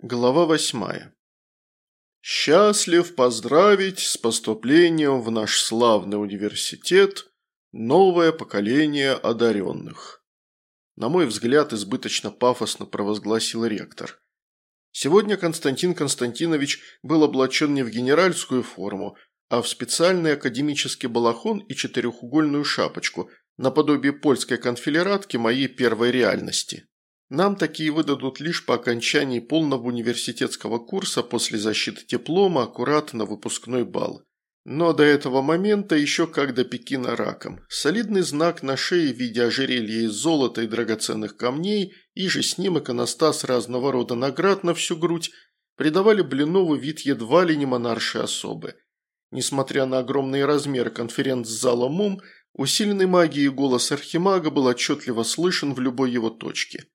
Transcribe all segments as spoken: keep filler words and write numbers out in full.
Глава восьмая. Счастлив поздравить с поступлением в наш славный университет новое поколение одаренных. На мой взгляд, избыточно пафосно провозгласил ректор. Сегодня Константин Константинович был облачен не в генеральскую форму, а в специальный академический балахон и четырехугольную шапочку, наподобие польской конфедератки моей первой реальности. Нам такие выдадут лишь по окончании полного университетского курса после защиты диплома, аккурат на выпускной бал. Но до этого момента еще как до Пекина раком. Солидный знак на шее в виде ожерелья из золота и драгоценных камней и же с ним иконостас разного рода наград на всю грудь придавали Блинову вид едва ли не монаршей особы. Несмотря на огромные размеры конференц-зала МУМ, усиленный магией голос архимага был отчетливо слышен в любой его точке.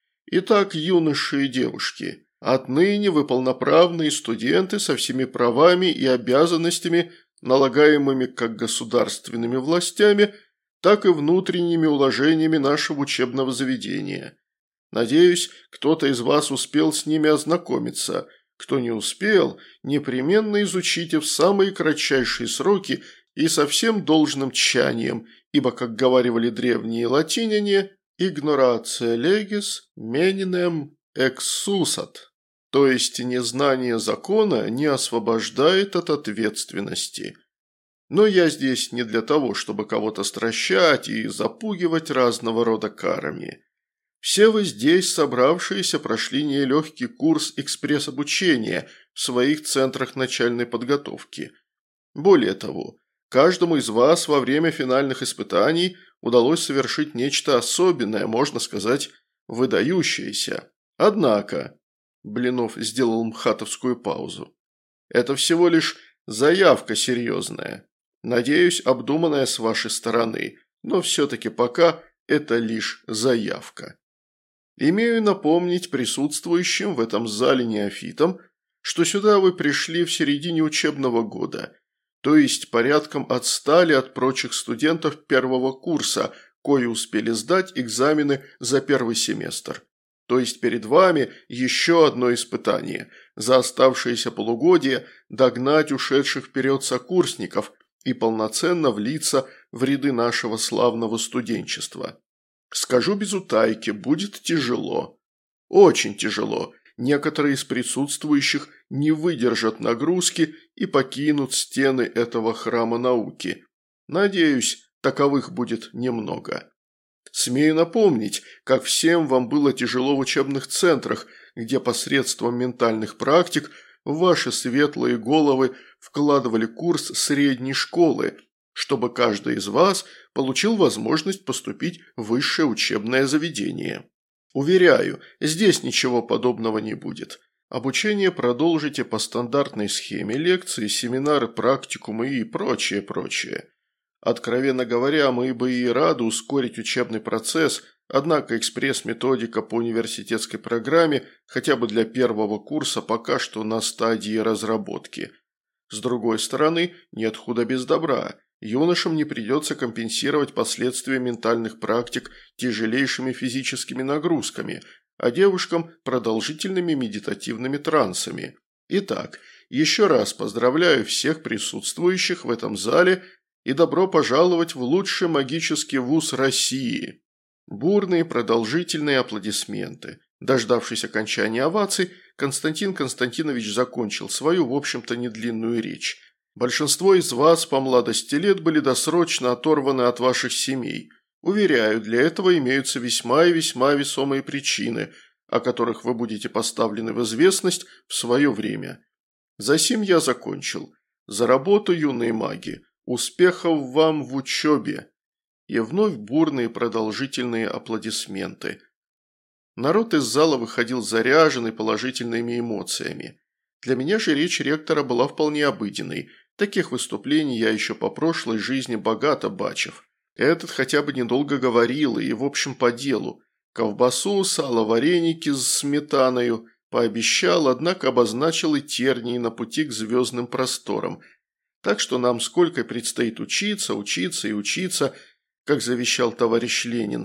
Итак, юноши и девушки, отныне вы полноправные студенты со всеми правами и обязанностями, налагаемыми как государственными властями, так и внутренними уложениями нашего учебного заведения. Надеюсь, кто-то из вас успел с ними ознакомиться. Кто не успел, непременно изучите в самые кратчайшие сроки и со всем должным тщанием, ибо, как говаривали древние латиняне, «Игнорация легис менинем эксусат», то есть незнание закона не освобождает от ответственности. Но я здесь не для того, чтобы кого-то стращать и запугивать разного рода карами. Все вы здесь, собравшиеся, прошли нелегкий курс экспресс-обучения в своих центрах начальной подготовки. Более того, каждому из вас во время финальных испытаний удалось совершить нечто особенное, можно сказать, выдающееся. Однако, Блинов сделал мхатовскую паузу, это всего лишь заявка серьезная, надеюсь, обдуманная с вашей стороны, но все-таки пока это лишь заявка. Имею напомнить присутствующим в этом зале неофитам, что сюда вы пришли в середине учебного года, то есть порядком отстали от прочих студентов первого курса, кои успели сдать экзамены за первый семестр. То есть перед вами еще одно испытание – за оставшиеся полугодия догнать ушедших вперед сокурсников и полноценно влиться в ряды нашего славного студенчества. Скажу без утайки, будет тяжело. Очень тяжело. Некоторые из присутствующих не выдержат нагрузки и покинут стены этого храма науки. Надеюсь, таковых будет немного. Смею напомнить, как всем вам было тяжело в учебных центрах, где посредством ментальных практик в ваши светлые головы вкладывали курс средней школы, чтобы каждый из вас получил возможность поступить в высшее учебное заведение. Уверяю, здесь ничего подобного не будет. Обучение продолжите по стандартной схеме: лекции, семинары, практикумы и прочее, прочее. Откровенно говоря, мы бы и рады ускорить учебный процесс, однако экспресс-методика по университетской программе хотя бы для первого курса пока что на стадии разработки. С другой стороны, нет худа без добра. Юношам не придется компенсировать последствия ментальных практик тяжелейшими физическими нагрузками, а девушкам – продолжительными медитативными трансами. Итак, еще раз поздравляю всех присутствующих в этом зале и добро пожаловать в лучший магический вуз России. Бурные продолжительные аплодисменты. Дождавшись окончания оваций, Константин Константинович закончил свою, в общем-то, недлинную речь. Большинство из вас по младости лет были досрочно оторваны от ваших семей. Уверяю, для этого имеются весьма и весьма весомые причины, о которых вы будете поставлены в известность в свое время. Засим я закончил. За работу, юные маги. Успехов вам в учебе. И вновь бурные продолжительные аплодисменты. Народ из зала выходил заряженный положительными эмоциями. Для меня же речь ректора была вполне обыденной. Таких выступлений я еще по прошлой жизни богато бачив. Этот хотя бы недолго говорил и, в общем, по делу. Ковбасу, сало, вареники с сметаною пообещал, однако обозначил и тернии на пути к звездным просторам. Так что нам сколько предстоит учиться, учиться и учиться, как завещал товарищ Ленин.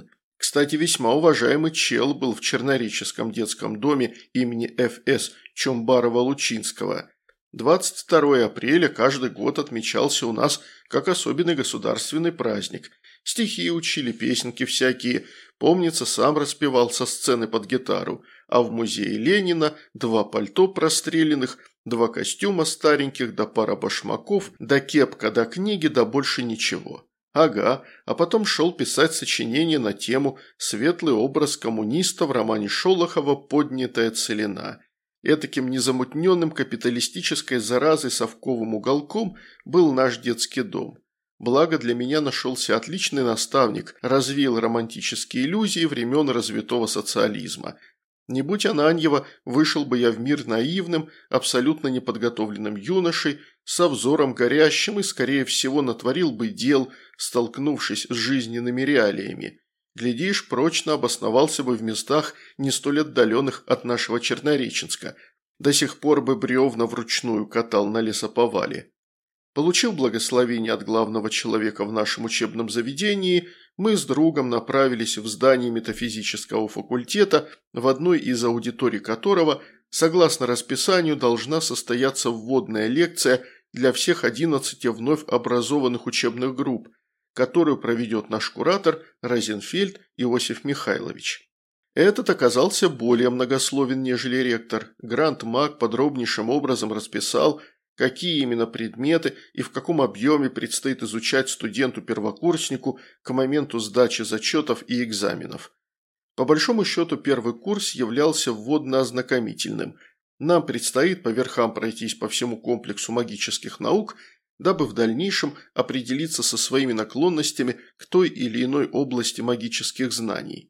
Кстати, весьма уважаемый чел был в Чернореческом детском доме имени Ф С Чомбарова-Лучинского. двадцать второе апреля каждый год отмечался у нас как особенный государственный праздник. Стихи учили, песенки всякие. Помнится, сам распевал со сцены под гитару. А в музее Ленина два пальто простреленных, два костюма стареньких, да пара башмаков, да кепка, да книги, да больше ничего. Ага, а потом шел писать сочинение на тему «Светлый образ коммуниста» в романе Шолохова «Поднятая целина». Этаким незамутненным капиталистической заразой совковым уголком был наш детский дом. Благо для меня нашелся отличный наставник, развеял романтические иллюзии времен развитого социализма. Не будь Ананьева, вышел бы я в мир наивным, абсолютно неподготовленным юношей, со взором горящим и, скорее всего, натворил бы дел, столкнувшись с жизненными реалиями. Глядишь, прочно обосновался бы в местах, не столь отдаленных от нашего Чернореченска. До сих пор бы бревна вручную катал на лесоповале. Получив благословение от главного человека в нашем учебном заведении, мы с другом направились в здание метафизического факультета, в одной из аудиторий которого, согласно расписанию, должна состояться вводная лекция для всех одиннадцати вновь образованных учебных групп, которую проведет наш куратор Розенфельд Иосиф Михайлович. Этот оказался более многословен, нежели ректор. Грант Мак подробнейшим образом расписал, какие именно предметы и в каком объеме предстоит изучать студенту-первокурснику к моменту сдачи зачетов и экзаменов. По большому счету первый курс являлся вводно-ознакомительным. Нам предстоит по верхам пройтись по всему комплексу магических наук, дабы в дальнейшем определиться со своими наклонностями к той или иной области магических знаний.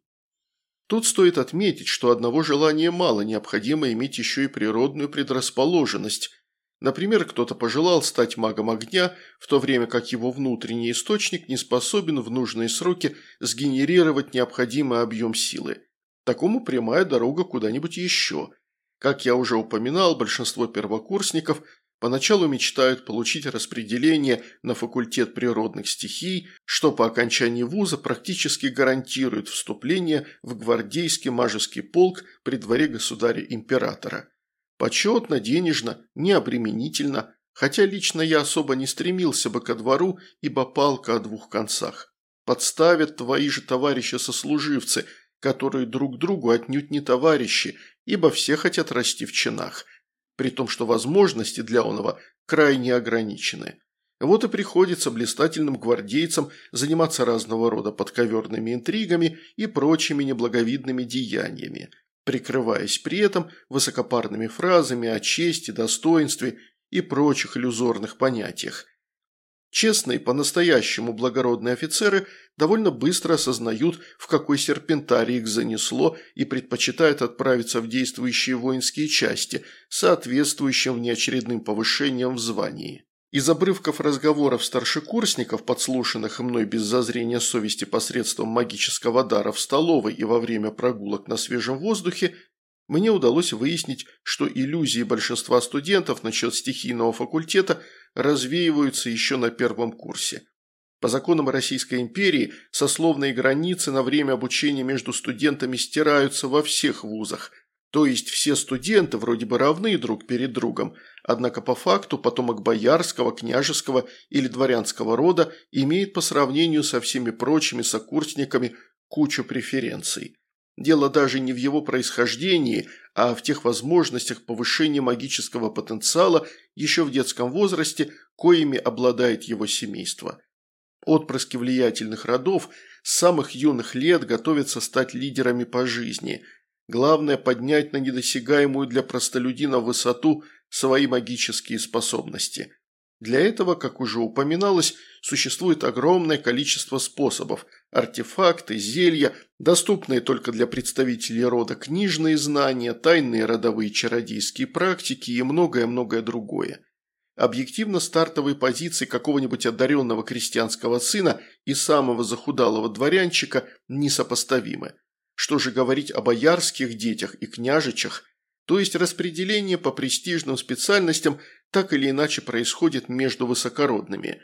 Тут стоит отметить, что одного желания мало, необходимо иметь еще и природную предрасположенность. Например, кто-то пожелал стать магом огня, в то время как его внутренний источник не способен в нужные сроки сгенерировать необходимый объем силы. Такому прямая дорога куда-нибудь еще. Как я уже упоминал, большинство первокурсников поначалу мечтают получить распределение на факультет природных стихий, что по окончании вуза практически гарантирует вступление в гвардейский мажеский полк при дворе государя-императора. Почетно, денежно, необременительно, хотя лично я особо не стремился бы ко двору, ибо палка о двух концах. Подставят твои же товарищи-сослуживцы, которые друг другу отнюдь не товарищи, ибо все хотят расти в чинах, при том, что возможности для оного крайне ограничены. Вот и приходится блистательным гвардейцам заниматься разного рода подковерными интригами и прочими неблаговидными деяниями, прикрываясь при этом высокопарными фразами о чести, достоинстве и прочих иллюзорных понятиях. Честные, по-настоящему благородные офицеры довольно быстро осознают, в какой серпентарий их занесло, и предпочитают отправиться в действующие воинские части, соответствующим внеочередным повышением в звании. Из обрывков разговоров старшекурсников, подслушанных мной без зазрения совести посредством магического дара в столовой и во время прогулок на свежем воздухе, мне удалось выяснить, что иллюзии большинства студентов насчет стихийного факультета развеиваются еще на первом курсе. По законам Российской империи сословные границы на время обучения между студентами стираются во всех вузах, то есть все студенты вроде бы равны друг перед другом, однако по факту потомок боярского, княжеского или дворянского рода имеет по сравнению со всеми прочими сокурсниками кучу преференций. Дело даже не в его происхождении, а в тех возможностях повышения магического потенциала еще в детском возрасте, коими обладает его семейство. Отпрыски влиятельных родов с самых юных лет готовятся стать лидерами по жизни. Главное – поднять на недосягаемую для простолюдина высоту свои магические способности. Для этого, как уже упоминалось, существует огромное количество способов – артефакты, зелья, доступные только для представителей рода книжные знания, тайные родовые чародейские практики и многое-многое другое. Объективно стартовые позиции какого-нибудь одаренного крестьянского сына и самого захудалого дворянчика несопоставимы. Что же говорить о боярских детях и княжичах, то есть распределение по престижным специальностям так или иначе происходит между высокородными.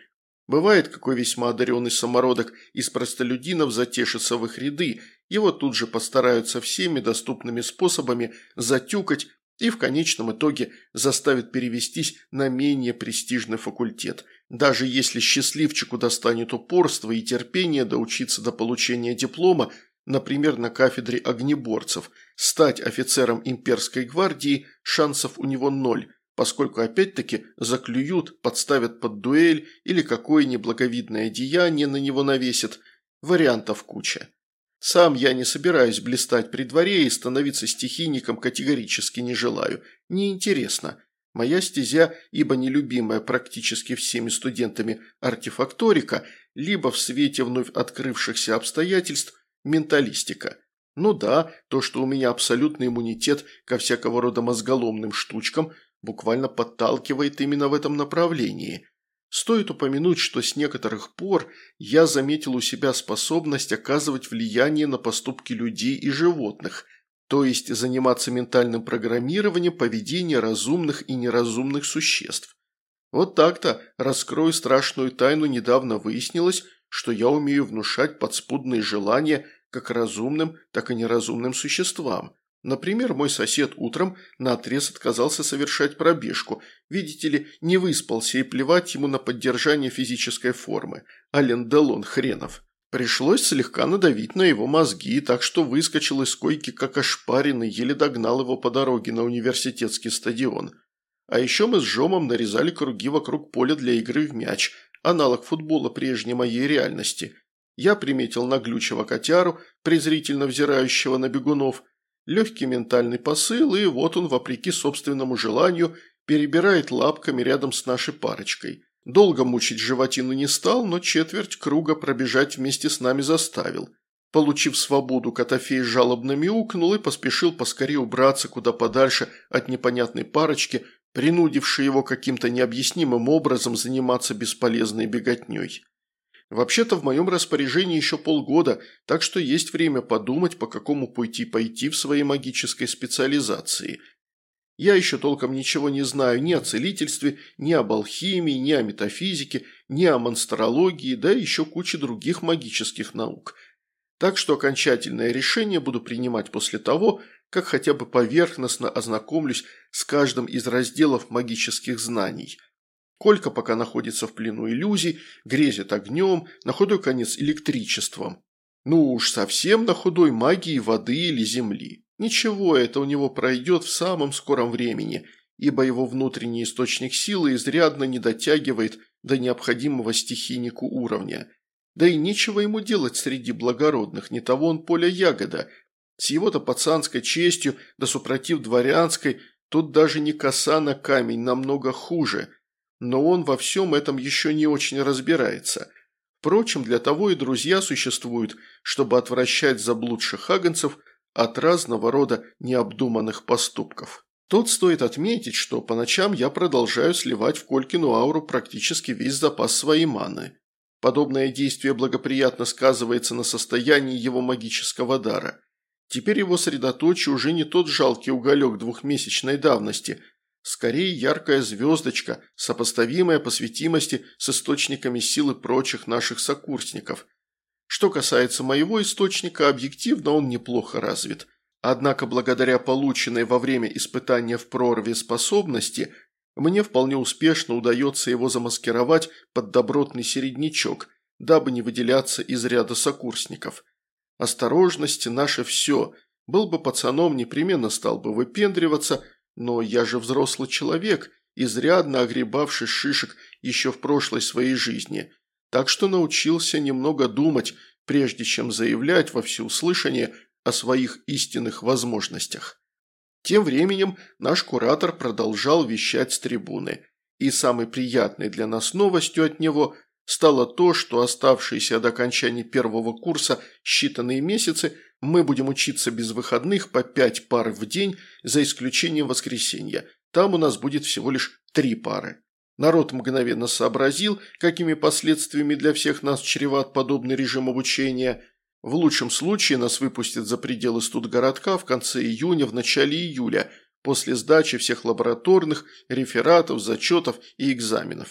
Бывает, какой весьма одаренный самородок из простолюдинов затешится в их ряды, его тут же постараются всеми доступными способами затюкать и в конечном итоге заставят перевестись на менее престижный факультет. Даже если счастливчику достанет упорство и терпение доучиться до получения диплома, например, на кафедре огнеборцев, стать офицером имперской гвардии шансов у него ноль, поскольку опять-таки заклюют, подставят под дуэль или какое неблаговидное деяние на него навесят. Вариантов куча. Сам я не собираюсь блистать при дворе и становиться стихийником категорически не желаю. Неинтересно. Моя стезя, ибо нелюбимая практически всеми студентами артефакторика, либо в свете вновь открывшихся обстоятельств менталистика. Ну да, то, что у меня абсолютный иммунитет ко всякого рода мозголомным штучкам, буквально подталкивает именно в этом направлении. Стоит упомянуть, что с некоторых пор я заметил у себя способность оказывать влияние на поступки людей и животных, то есть заниматься ментальным программированием поведения разумных и неразумных существ. Вот так-то, раскрою страшную тайну, недавно выяснилось, что я умею внушать подспудные желания как разумным, так и неразумным существам. Например, мой сосед утром наотрез отказался совершать пробежку, видите ли, не выспался и плевать ему на поддержание физической формы. Ален Делон хренов. Пришлось слегка надавить на его мозги, так что выскочил из койки как ошпаренный, еле догнал его по дороге на университетский стадион. А еще мы с Жомом нарезали круги вокруг поля для игры в мяч, аналог футбола прежней моей реальности. Я приметил наглючего котяру, презрительно взирающего на бегунов, легкий ментальный посыл, и вот он, вопреки собственному желанию, перебирает лапками рядом с нашей парочкой. Долго мучить животину не стал, но четверть круга пробежать вместе с нами заставил. Получив свободу, Котофей жалобно мяукнул и поспешил поскорее убраться куда подальше от непонятной парочки, принудившей его каким-то необъяснимым образом заниматься бесполезной беготней. Вообще-то в моем распоряжении еще полгода, так что есть время подумать, по какому пути пойти в своей магической специализации. Я еще толком ничего не знаю ни о целительстве, ни об алхимии, ни о метафизике, ни о монстрологии, да и еще куче других магических наук. Так что окончательное решение буду принимать после того, как хотя бы поверхностно ознакомлюсь с каждым из разделов магических знаний. Колька пока находится в плену иллюзий, грезит огнем, на худой конец электричеством. Ну уж совсем на худой магии воды или земли. Ничего, это у него пройдет в самом скором времени, ибо его внутренний источник силы изрядно не дотягивает до необходимого стихийнику уровня. Да и нечего ему делать среди благородных, не того он поля ягода. С его-то пацанской честью, да супротив дворянской, тут даже не коса на камень, намного хуже. Но он во всем этом еще не очень разбирается. Впрочем, для того и друзья существуют, чтобы отвращать заблудших агнцев от разного рода необдуманных поступков. Тут стоит отметить, что по ночам я продолжаю сливать в Колькину ауру практически весь запас своей маны. Подобное действие благоприятно сказывается на состоянии его магического дара. Теперь его средоточие уже не тот жалкий уголек двухмесячной давности, скорее яркая звездочка, сопоставимая по светимости с источниками силы прочих наших сокурсников. Что касается моего источника, объективно он неплохо развит. Однако благодаря полученной во время испытания в прорве способности, мне вполне успешно удается его замаскировать под добротный середнячок, дабы не выделяться из ряда сокурсников. Осторожность – наше все. Был бы пацаном, непременно стал бы выпендриваться, но я же взрослый человек, изрядно огребавший шишек еще в прошлой своей жизни, так что научился немного думать, прежде чем заявлять во всеуслышание о своих истинных возможностях. Тем временем наш куратор продолжал вещать с трибуны, и самой приятной для нас новостью от него стало то, что оставшиеся до окончания первого курса считанные месяцы мы будем учиться без выходных по пять пар в день, за исключением воскресенья. Там у нас будет всего лишь три пары. Народ мгновенно сообразил, какими последствиями для всех нас чреват подобный режим обучения. В лучшем случае нас выпустят за пределы студгородка в конце июня, в начале июля, после сдачи всех лабораторных, рефератов, зачетов и экзаменов.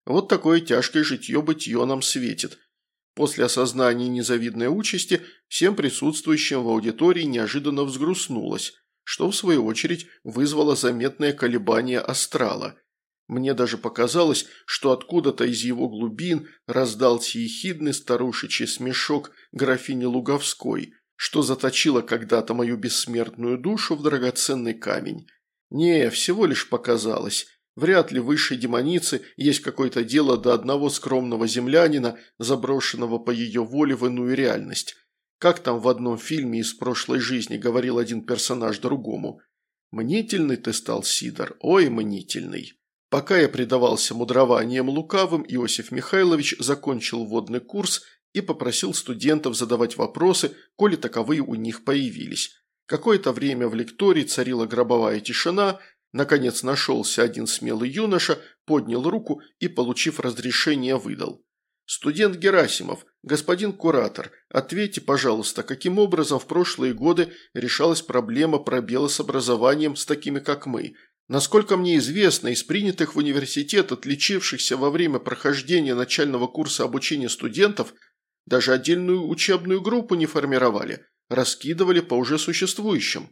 Вот такое тяжкое житье-бытье нам светит. После осознания незавидной участи всем присутствующим в аудитории неожиданно взгрустнулось, что в свою очередь вызвало заметное колебание астрала. Мне даже показалось, что откуда-то из его глубин раздался ехидный старушечий смешок графини Луговской, что заточило когда-то мою бессмертную душу в драгоценный камень. Не, всего лишь показалось. Вряд ли высшей демонице есть какое-то дело до одного скромного землянина, заброшенного по ее воле в иную реальность. Как там в одном фильме из прошлой жизни говорил один персонаж другому. «Мнительный ты стал, Сидор, ой, мнительный». Пока я предавался мудрованиям лукавым, Иосиф Михайлович закончил вводный курс и попросил студентов задавать вопросы, коли таковые у них появились. Какое-то время в лектории царила гробовая тишина. Наконец нашелся один смелый юноша, поднял руку и, получив разрешение, выдал. «Студент Герасимов, господин куратор, ответьте, пожалуйста, каким образом в прошлые годы решалась проблема пробела с образованием с такими, как мы? Насколько мне известно, из принятых в университет, отличившихся во время прохождения начального курса обучения студентов, даже отдельную учебную группу не формировали, раскидывали по уже существующим».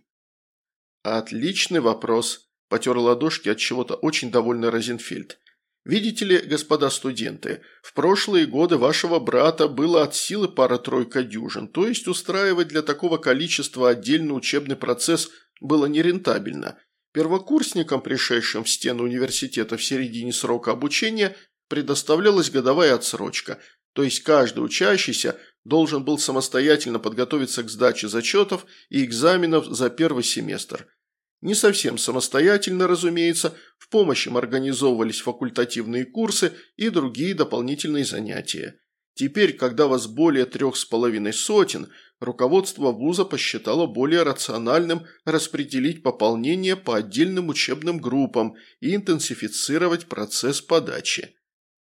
«Отличный вопрос», – потер ладошки от чего-то очень довольный Розенфельд. «Видите ли, господа студенты, в прошлые годы вашего брата было от силы пара-тройка дюжин, то есть устраивать для такого количества отдельный учебный процесс было нерентабельно. Первокурсникам, пришедшим в стены университета в середине срока обучения, предоставлялась годовая отсрочка, то есть каждый учащийся должен был самостоятельно подготовиться к сдаче зачетов и экзаменов за первый семестр. Не совсем самостоятельно, разумеется, в помощь им организовывались факультативные курсы и другие дополнительные занятия. Теперь, когда вас более трех с половиной сотен, руководство вуза посчитало более рациональным распределить пополнение по отдельным учебным группам и интенсифицировать процесс подачи.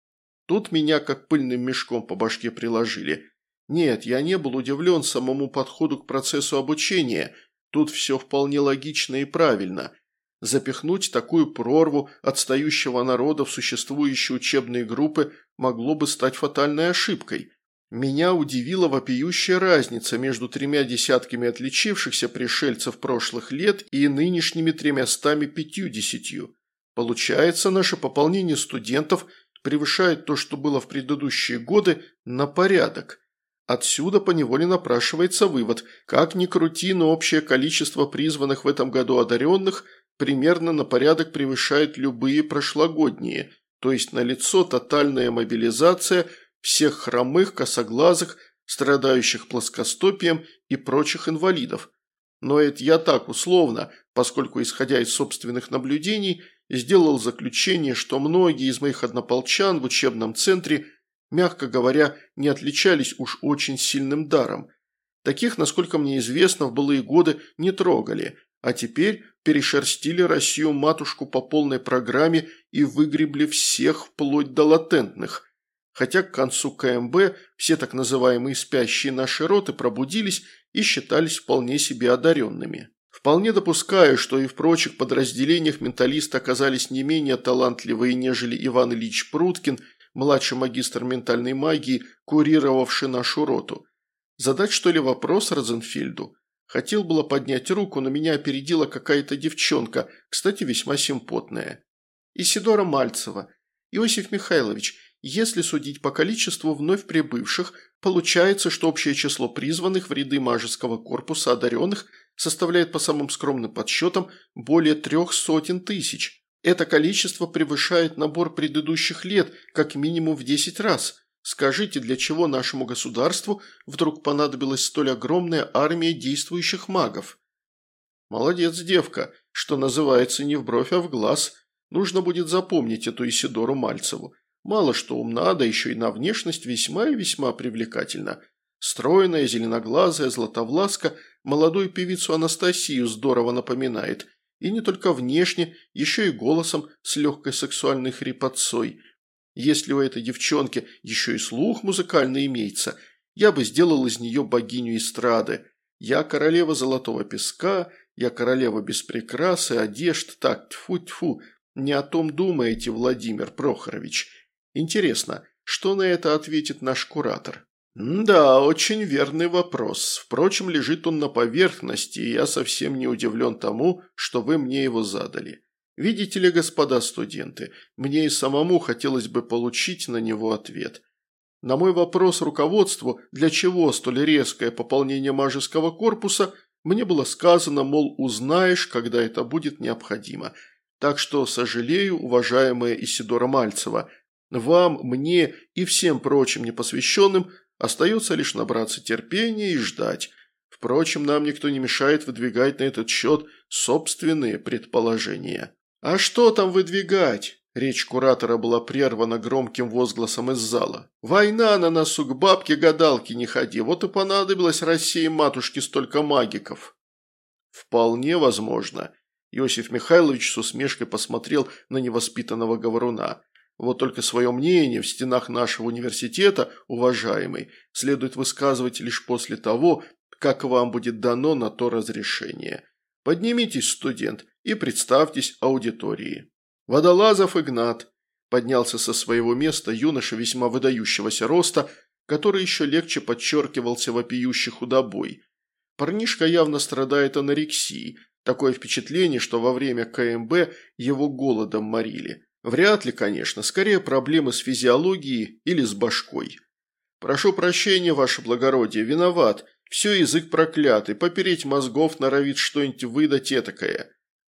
Тут меня как пыльным мешком по башке приложили. Нет, я не был удивлен самому подходу к процессу обучения. Тут все вполне логично и правильно. Запихнуть такую прорву отстающего народа в существующие учебные группы могло бы стать фатальной ошибкой. Меня удивила вопиющая разница между тремя десятками отличившихся пришельцев прошлых лет и нынешними тремястами пятьюдесятью. Получается, наше пополнение студентов превышает то, что было в предыдущие годы, на порядок. Отсюда поневоле напрашивается вывод, как ни крути, но общее количество призванных в этом году одаренных примерно на порядок превышает любые прошлогодние, то есть налицо тотальная мобилизация всех хромых, косоглазых, страдающих плоскостопием и прочих инвалидов. Но это я так условно, поскольку, исходя из собственных наблюдений, сделал заключение, что многие из моих однополчан в учебном центре, мягко говоря, не отличались уж очень сильным даром. Таких, насколько мне известно, в былые годы не трогали, а теперь перешерстили Россию-матушку по полной программе и выгребли всех вплоть до латентных. Хотя к концу ка эм бэ все так называемые спящие наши роты пробудились и считались вполне себе одаренными. Вполне допускаю, что и в прочих подразделениях менталисты оказались не менее талантливые, нежели Иван Ильич Пруткин, младший магистр ментальной магии, курировавший нашу роту. Задать, что ли, вопрос Розенфельду? Хотел было поднять руку, но меня опередила какая-то девчонка, кстати, весьма симпотная. Исидора Мальцева. Иосиф Михайлович, если судить по количеству вновь прибывших, получается, что общее число призванных в ряды мажеского корпуса одаренных составляет по самым скромным подсчетам более трех сотен тысяч. Это количество превышает набор предыдущих лет как минимум в десять раз. Скажите, для чего нашему государству вдруг понадобилась столь огромная армия действующих магов? Молодец, девка, что называется, не в бровь, а в глаз. Нужно будет запомнить эту Исидору Мальцеву. Мало что умна, да еще и на внешность весьма и весьма привлекательна. Стройная, зеленоглазая, златовласка молодую певицу Анастасию здорово напоминает. И не только внешне, еще и голосом с легкой сексуальной хрипотцой. Если у этой девчонки еще и слух музыкальный имеется, я бы сделал из нее богиню эстрады. Я королева золотого песка, я королева без прикрас и одежд, так, тьфу-тьфу, не о том думаете, Владимир Прохорович. Интересно, что на это ответит наш куратор? Да, очень верный вопрос. Впрочем, лежит он на поверхности, и я совсем не удивлен тому, что вы мне его задали. Видите ли, господа студенты, мне и самому хотелось бы получить на него ответ. На мой вопрос руководству, для чего столь резкое пополнение мажеского корпуса, мне было сказано, мол, узнаешь, когда это будет необходимо. Так что, сожалею, уважаемая Исидора Мальцева, вам, мне и всем прочим непосвященным остается лишь набраться терпения и ждать. Впрочем, нам никто не мешает выдвигать на этот счет собственные предположения. А что там выдвигать? Речь куратора была прервана громким возгласом из зала. «Война на носу, к бабке-гадалке не ходи, вот и понадобилось России матушке столько магиков». «Вполне возможно». Иосиф Михайлович с усмешкой посмотрел на невоспитанного говоруна. «Вот только свое мнение в стенах нашего университета, уважаемый, следует высказывать лишь после того, как вам будет дано на то разрешение. Поднимитесь, студент, и представьтесь аудитории». «Водолазов Игнат», – поднялся со своего места юноша весьма выдающегося роста, который еще легче подчеркивался вопиющей худобой. Парнишка явно страдает анорексией, такое впечатление, что во время ка эм бэ его голодом морили. Вряд ли, конечно, скорее проблемы с физиологией или с башкой. «Прошу прощения, ваше благородие, виноват, все язык проклятый, попереть мозгов норовит что-нибудь выдать этакое».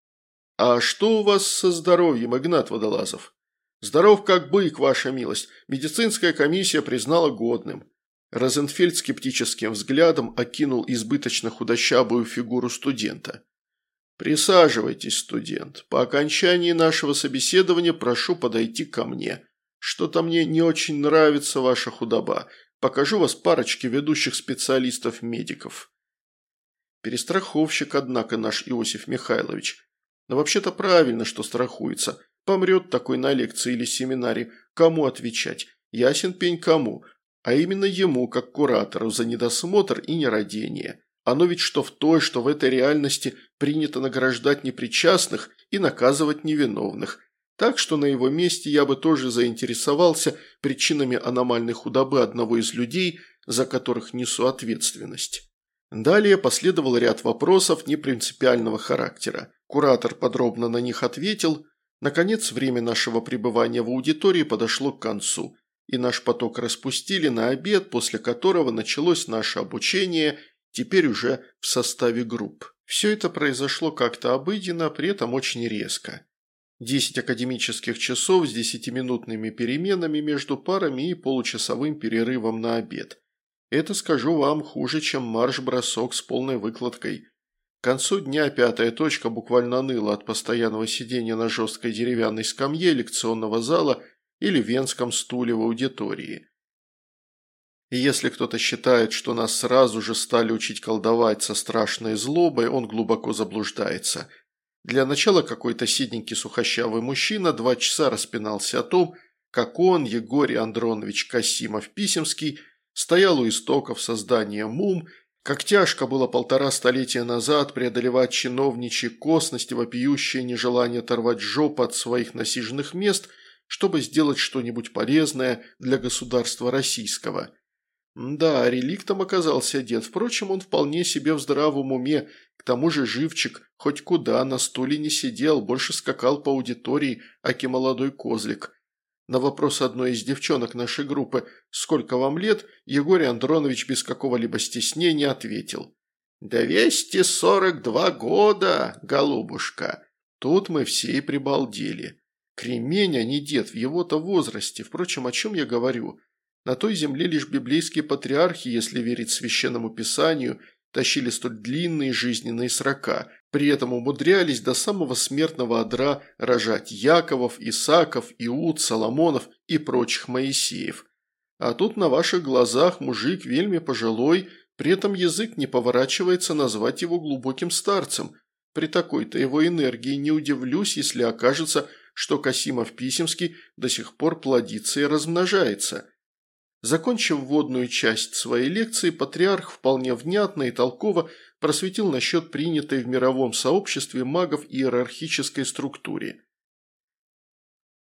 «А что у вас со здоровьем, Игнат Водолазов?» «Здоров как бык, ваша милость. Медицинская комиссия признала годным». Розенфельд скептическим взглядом окинул избыточно худощавую фигуру студента. «Присаживайтесь, студент. По окончании нашего собеседования прошу подойти ко мне. Что-то мне не очень нравится ваша худоба. Покажу вас парочке ведущих специалистов-медиков». Перестраховщик, однако, наш Иосиф Михайлович. Но вообще-то правильно, что страхуется. Помрет такой на лекции или семинаре. Кому отвечать? Ясен пень кому. А именно ему, как куратору, за недосмотр и нерадение. Оно ведь что в той, что в этой реальности принято награждать непричастных и наказывать невиновных. Так что на его месте я бы тоже заинтересовался причинами аномальной худобы одного из людей, за которых несу ответственность. Далее последовал ряд вопросов непринципиального характера. Куратор подробно на них ответил. Наконец, время нашего пребывания в аудитории подошло к концу, и наш поток распустили на обед, после которого началось наше обучение, теперь уже в составе групп. Все это произошло как-то обыденно, при этом очень резко. Десять академических часов с десятиминутными переменами между парами и получасовым перерывом на обед. Это, скажу вам, хуже, чем марш-бросок с полной выкладкой. К концу дня пятая точка буквально ныла от постоянного сидения на жесткой деревянной скамье лекционного зала или венском стуле в аудитории. И если кто-то считает, что нас сразу же стали учить колдовать со страшной злобой, он глубоко заблуждается. Для начала какой-то седенький сухощавый мужчина два часа распинался о том, как он, Егорий Андронович Касимов-Писемский, стоял у истоков создания МУМ, как тяжко было полтора столетия назад преодолевать чиновничьи косности, вопиющее нежелание оторвать жопу от своих насиженных мест, чтобы сделать что-нибудь полезное для государства российского. Да, реликтом оказался дед, впрочем, он вполне себе в здравом уме, к тому же живчик, хоть куда, на стуле не сидел, больше скакал по аудитории, аки молодой козлик. На вопрос одной из девчонок нашей группы «Сколько вам лет?» Егорий Андронович без какого-либо стеснения ответил: «двести сорок два года, голубушка». Тут мы все и прибалдели. Кремень, а не дед, в его-то возрасте. Впрочем, о чем я говорю? На той земле лишь библейские патриархи, если верить священному писанию, тащили столь длинные жизненные срока, при этом умудрялись до самого смертного одра рожать Яковов, Исаков, Иуд, Соломонов и прочих Моисеев. А тут на ваших глазах мужик вельми пожилой, при этом язык не поворачивается назвать его глубоким старцем. При такой-то его энергии не удивлюсь, если окажется, что Касимов-Писемский до сих пор плодится и размножается. Закончив вводную часть своей лекции, патриарх вполне внятно и толково просветил насчет принятой в мировом сообществе магов иерархической структуре.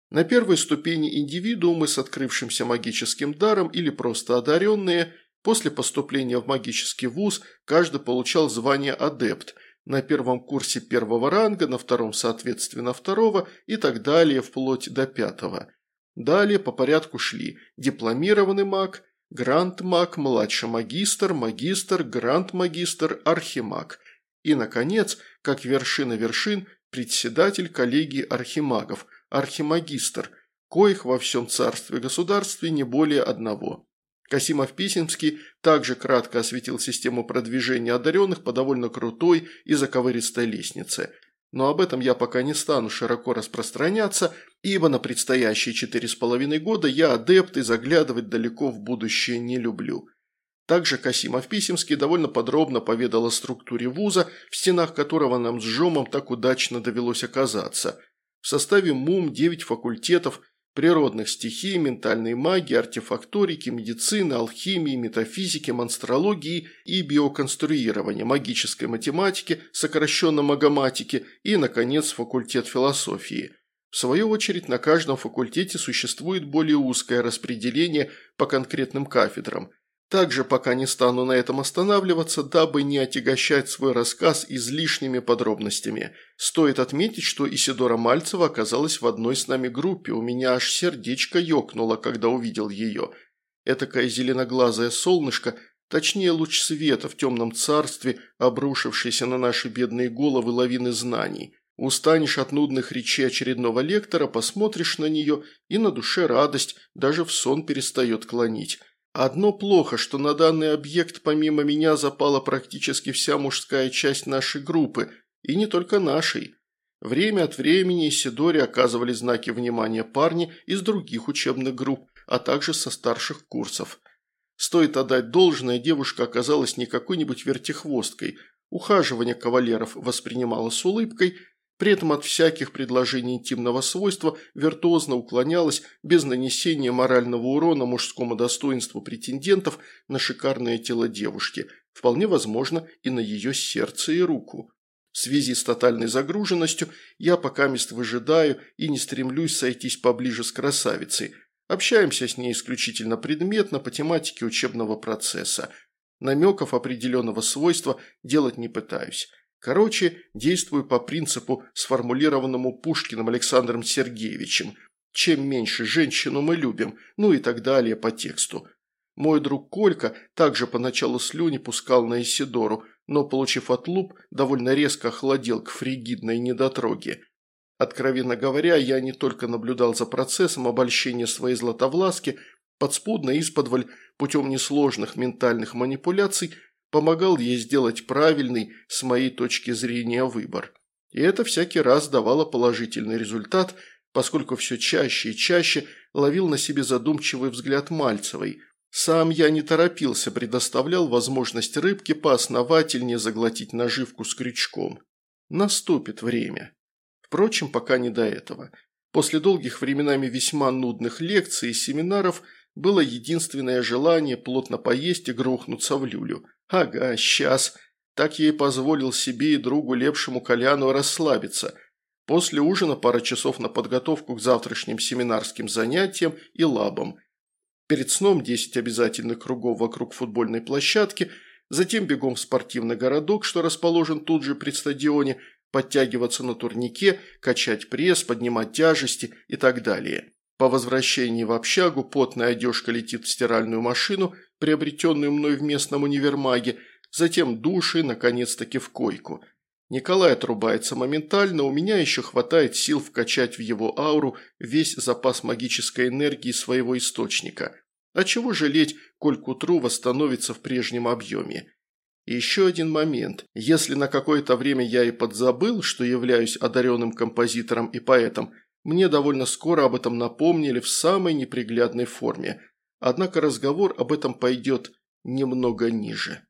На первой ступени индивидуумы с открывшимся магическим даром или просто одаренные. После поступления в магический вуз каждый получал звание адепт, на первом курсе первого ранга, на втором соответственно второго и так далее вплоть до пятого. Далее по порядку шли дипломированный маг, гранд-маг, младший магистр, магистр, гранд-магистр, архимаг. И, наконец, как вершина вершин, председатель коллегии архимагов, архимагистр, коих во всем царстве-государстве не более одного. Касимов-Писемский также кратко осветил систему продвижения одаренных по довольно крутой и заковыристой лестнице. Но об этом я пока не стану широко распространяться, ибо на предстоящие четыре с половиной года я адепт и заглядывать далеко в будущее не люблю. Также Касимов-Писемский довольно подробно поведал о структуре вуза, в стенах которого нам с Жомом так удачно довелось оказаться. В составе МУМ девять факультетов, природных стихий, ментальной магии, артефакторики, медицины, алхимии, метафизики, монстрологии и биоконструирования, магической математики, сокращенно магоматики и, наконец, факультет философии. В свою очередь, на каждом факультете существует более узкое распределение по конкретным кафедрам. Также пока не стану на этом останавливаться, дабы не отягощать свой рассказ излишними подробностями. Стоит отметить, что Исидора Мальцева оказалась в одной с нами группе, у меня аж сердечко ёкнуло, когда увидел ее. Этакое зеленоглазое солнышко, точнее луч света в темном царстве, обрушившийся на наши бедные головы лавины знаний. Устанешь от нудных речей очередного лектора, посмотришь на нее, и на душе радость, даже в сон перестает клонить. Одно плохо, что на данный объект помимо меня запала практически вся мужская часть нашей группы, и не только нашей. Время от времени Исидоре оказывали знаки внимания парни из других учебных групп, а также со старших курсов. Стоит отдать должное, девушка оказалась не какой-нибудь вертихвосткой, ухаживание кавалеров воспринимала с улыбкой, при этом от всяких предложений интимного свойства виртуозно уклонялась без нанесения морального урона мужскому достоинству претендентов на шикарное тело девушки, вполне возможно и на ее сердце и руку. В связи с тотальной загруженностью я покамест выжидаю и не стремлюсь сойтись поближе с красавицей. Общаемся с ней исключительно предметно по тематике учебного процесса. Намеков определенного свойства делать не пытаюсь. Короче, действую по принципу, сформулированному Пушкиным Александром Сергеевичем. Чем меньше женщину мы любим, ну и так далее по тексту. Мой друг Колька также поначалу слюни пускал на Исидору, но, получив отлуп, довольно резко охладел к фригидной недотроге. Откровенно говоря, я не только наблюдал за процессом обольщения своей Златовласки, подспудно исподволь, путем несложных ментальных манипуляций, помогал ей сделать правильный, с моей точки зрения, выбор. И это всякий раз давало положительный результат, поскольку все чаще и чаще ловил на себе задумчивый взгляд Мальцевой. Сам я не торопился, предоставлял возможность рыбке поосновательнее заглотить наживку с крючком. Наступит время. Впрочем, пока не до этого. После долгих временами весьма нудных лекций и семинаров было единственное желание плотно поесть и грохнуться в люлю. Ага, сейчас. Так я и позволил себе и другу лепшему Коляну расслабиться. После ужина пара часов на подготовку к завтрашним семинарским занятиям и лабам. Перед сном десять обязательных кругов вокруг футбольной площадки, затем бегом в спортивный городок, что расположен тут же при стадионе, подтягиваться на турнике, качать пресс, поднимать тяжести и так далее. По возвращении в общагу потная одежка летит в стиральную машину, приобретенную мной в местном универмаге, затем душ и, наконец-таки, в койку. Николай отрубается моментально, у меня еще хватает сил вкачать в его ауру весь запас магической энергии своего источника. А чего жалеть, коль к утру восстановится в прежнем объеме. И еще один момент. Если на какое-то время я и подзабыл, что являюсь одаренным композитором и поэтом, мне довольно скоро об этом напомнили в самой неприглядной форме. Однако разговор об этом пойдет немного ниже.